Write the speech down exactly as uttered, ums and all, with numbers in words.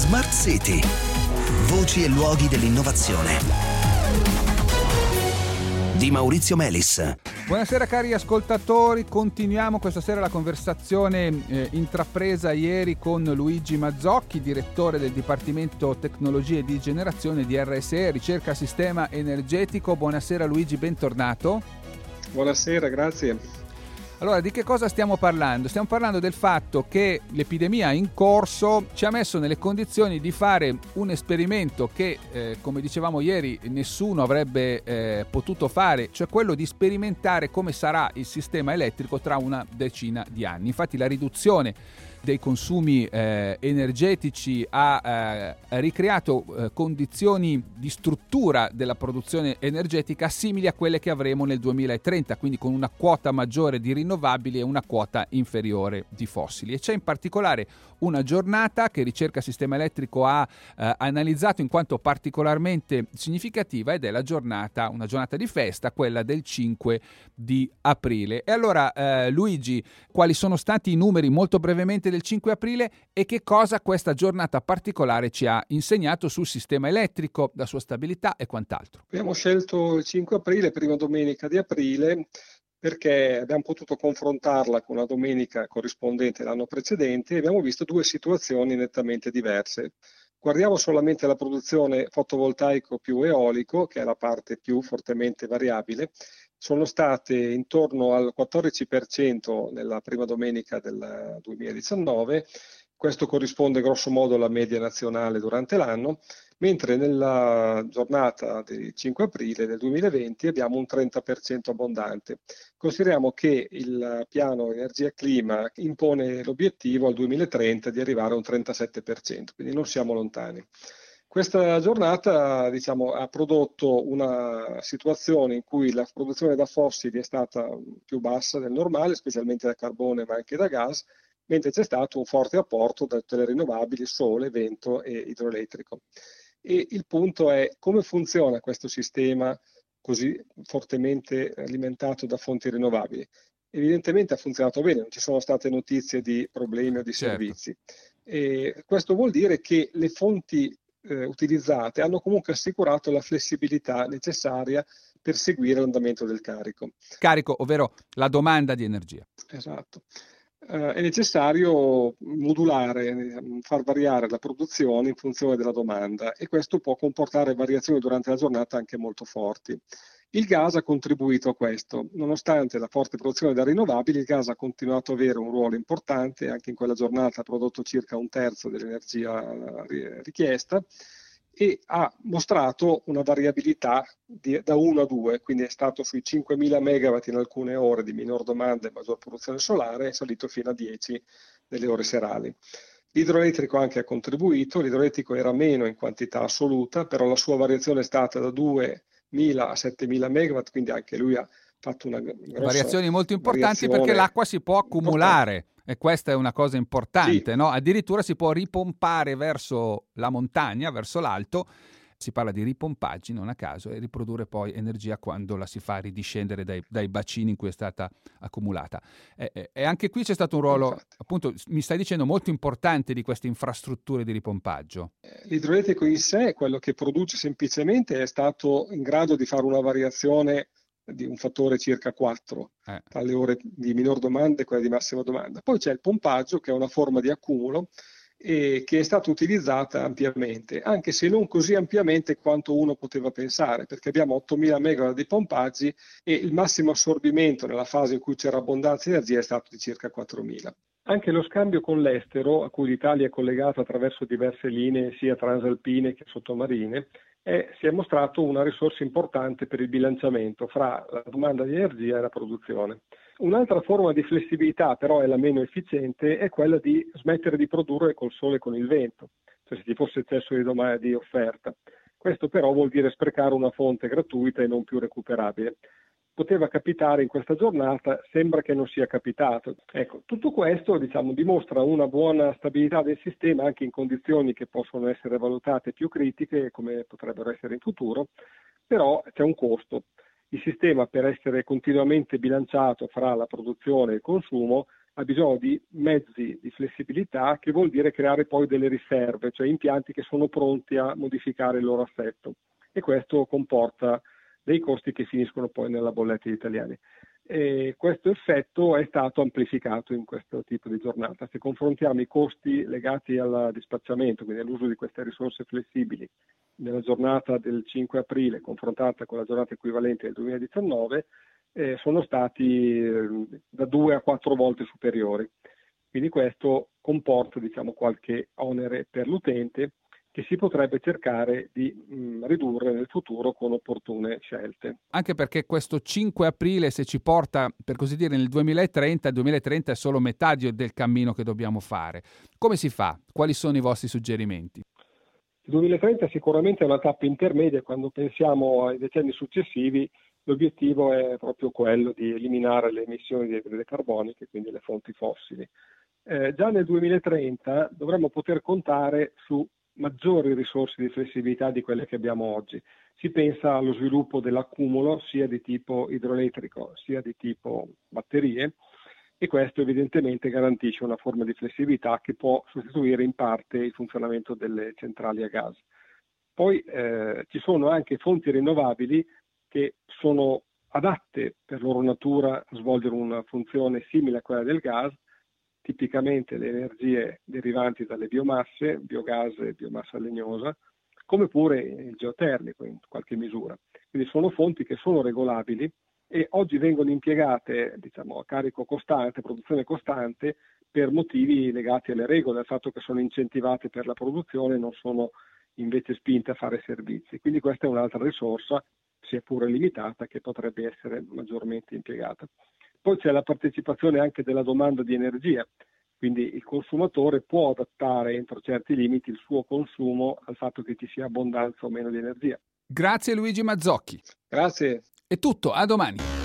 Smart City. Voci e luoghi dell'innovazione. Di Maurizio Melis. Buonasera cari ascoltatori, continuiamo questa sera la conversazione eh, intrapresa ieri con Luigi Mazzocchi, direttore del Dipartimento Tecnologie di Generazione di R S E, Ricerca Sistema Energetico. Buonasera Luigi, bentornato. Buonasera, grazie. Allora, di che cosa stiamo parlando? Stiamo parlando del fatto che l'epidemia in corso ci ha messo nelle condizioni di fare un esperimento che, eh, come dicevamo ieri, nessuno avrebbe eh, potuto fare, cioè quello di sperimentare come sarà il sistema elettrico tra una decina di anni. Infatti la riduzione dei consumi eh, energetici ha eh, ricreato eh, condizioni di struttura della produzione energetica simili a quelle che avremo nel duemilatrenta, quindi con una quota maggiore di rinnovabili e una quota inferiore di fossili. E c'è in particolare una giornata che Ricerca Sistema Elettrico ha eh, analizzato in quanto particolarmente significativa, ed è la giornata, una giornata di festa, quella del cinque di aprile. E allora eh, Luigi, quali sono stati i numeri molto brevemente del cinque aprile e che cosa questa giornata particolare ci ha insegnato sul sistema elettrico, la sua stabilità e quant'altro? Abbiamo scelto il cinque aprile, prima domenica di aprile, perché abbiamo potuto confrontarla con la domenica corrispondente l'anno precedente e abbiamo visto due situazioni nettamente diverse. Guardiamo solamente la produzione fotovoltaico più eolico, che è la parte più fortemente variabile. Sono state intorno al quattordici per cento nella prima domenica del duemiladiciannove, questo corrisponde grosso modo alla media nazionale durante l'anno, mentre nella giornata del cinque aprile del duemilaventi abbiamo un trenta per cento abbondante. Consideriamo che il piano energia clima impone l'obiettivo al duemilatrenta di arrivare a un trentasette per cento, quindi non siamo lontani. Questa giornata, diciamo, ha prodotto una situazione in cui la produzione da fossili è stata più bassa del normale, specialmente da carbone ma anche da gas, mentre c'è stato un forte apporto da tutte le rinnovabili, sole, vento e idroelettrico. E il punto è come funziona questo sistema così fortemente alimentato da fonti rinnovabili. Evidentemente ha funzionato bene, non ci sono state notizie di problemi o di Certo. servizi. E questo vuol dire che le fonti eh, utilizzate hanno comunque assicurato la flessibilità necessaria per seguire l'andamento del carico. Carico, ovvero la domanda di energia. Esatto. Uh, è necessario modulare, far variare la produzione in funzione della domanda e questo può comportare variazioni durante la giornata anche molto forti. Il gas ha contribuito a questo, nonostante la forte produzione da rinnovabili, il gas ha continuato ad avere un ruolo importante, anche in quella giornata ha prodotto circa un terzo dell'energia richiesta e ha mostrato una variabilità di, da uno a due, quindi è stato sui cinquemila megawatt in alcune ore di minor domanda e maggior produzione solare, è salito fino a dieci nelle ore serali. L'idroelettrico anche ha contribuito, l'idroelettrico era meno in quantità assoluta, però la sua variazione è stata da duemila a settemila megawatt, quindi anche lui ha fatto una grossa variazioni molto importanti variazione perché l'acqua si può accumulare. Importante. E questa è una cosa importante, Sì. no? Addirittura si può ripompare verso la montagna, verso l'alto. Si parla di ripompaggi, non a caso, e riprodurre poi energia quando la si fa ridiscendere dai, dai bacini in cui è stata accumulata. E, e, e anche qui c'è stato un ruolo, Infatti. appunto, mi stai dicendo, molto importante di queste infrastrutture di ripompaggio. L'idroelettrico in sé, quello che produce semplicemente, è stato in grado di fare una variazione di un fattore circa quattro eh. tra le ore di minor domanda e quelle di massima domanda. Poi c'è il pompaggio, che è una forma di accumulo e che è stata utilizzata ampiamente, anche se non così ampiamente quanto uno poteva pensare, perché abbiamo ottomila megawatt di pompaggi e il massimo assorbimento nella fase in cui c'era abbondanza di energia è stato di circa quattromila. Anche lo scambio con l'estero, a cui l'Italia è collegata attraverso diverse linee sia transalpine che sottomarine, è, si è mostrato una risorsa importante per il bilanciamento fra la domanda di energia e la produzione. Un'altra forma di flessibilità, però è la meno efficiente, è quella di smettere di produrre col sole e con il vento, cioè se ci fosse eccesso di domanda di offerta. Questo però vuol dire sprecare una fonte gratuita e non più recuperabile. Poteva capitare in questa giornata, sembra che non sia capitato. Ecco, tutto questo, diciamo, dimostra una buona stabilità del sistema anche in condizioni che possono essere valutate più critiche, come potrebbero essere in futuro, però c'è un costo. Il sistema, per essere continuamente bilanciato fra la produzione e il consumo, ha bisogno di mezzi di flessibilità, che vuol dire creare poi delle riserve, cioè impianti che sono pronti a modificare il loro assetto, e questo comporta dei costi che finiscono poi nella bolletta degli italiani. E questo effetto è stato amplificato in questo tipo di giornata. Se confrontiamo i costi legati al dispacciamento, quindi all'uso di queste risorse flessibili, nella giornata del cinque aprile confrontata con la giornata equivalente del duemiladiciannove, eh, sono stati eh, da due a quattro volte superiori. Quindi questo comporta, diciamo, qualche onere per l'utente, che si potrebbe cercare di mh, ridurre nel futuro con opportune scelte. Anche perché questo cinque aprile, se ci porta, per così dire, nel duemilatrenta, il duemilatrenta è solo metà del cammino che dobbiamo fare. Come si fa? Quali sono i vostri suggerimenti? Il duemilatrenta sicuramente è una tappa intermedia. Quando pensiamo ai decenni successivi, l'obiettivo è proprio quello di eliminare le emissioni di anidride carbonica, quindi le fonti fossili. Eh, già nel duemilatrenta dovremmo poter contare su maggiori risorse di flessibilità di quelle che abbiamo oggi. Si pensa allo sviluppo dell'accumulo sia di tipo idroelettrico sia di tipo batterie, e questo evidentemente garantisce una forma di flessibilità che può sostituire in parte il funzionamento delle centrali a gas. Poi eh, ci sono anche fonti rinnovabili che sono adatte per loro natura a svolgere una funzione simile a quella del gas, tipicamente le energie derivanti dalle biomasse, biogas e biomassa legnosa, come pure il geotermico in qualche misura. Quindi sono fonti che sono regolabili e oggi vengono impiegate, diciamo, a carico costante, produzione costante, per motivi legati alle regole, al fatto che sono incentivate per la produzione e non sono invece spinte a fare servizi. Quindi questa è un'altra risorsa, sia pure limitata, che potrebbe essere maggiormente impiegata. Poi c'è la partecipazione anche della domanda di energia, quindi il consumatore può adattare entro certi limiti il suo consumo al fatto che ci sia abbondanza o meno di energia. Grazie Luigi Mazzocchi. Grazie. È tutto, a domani.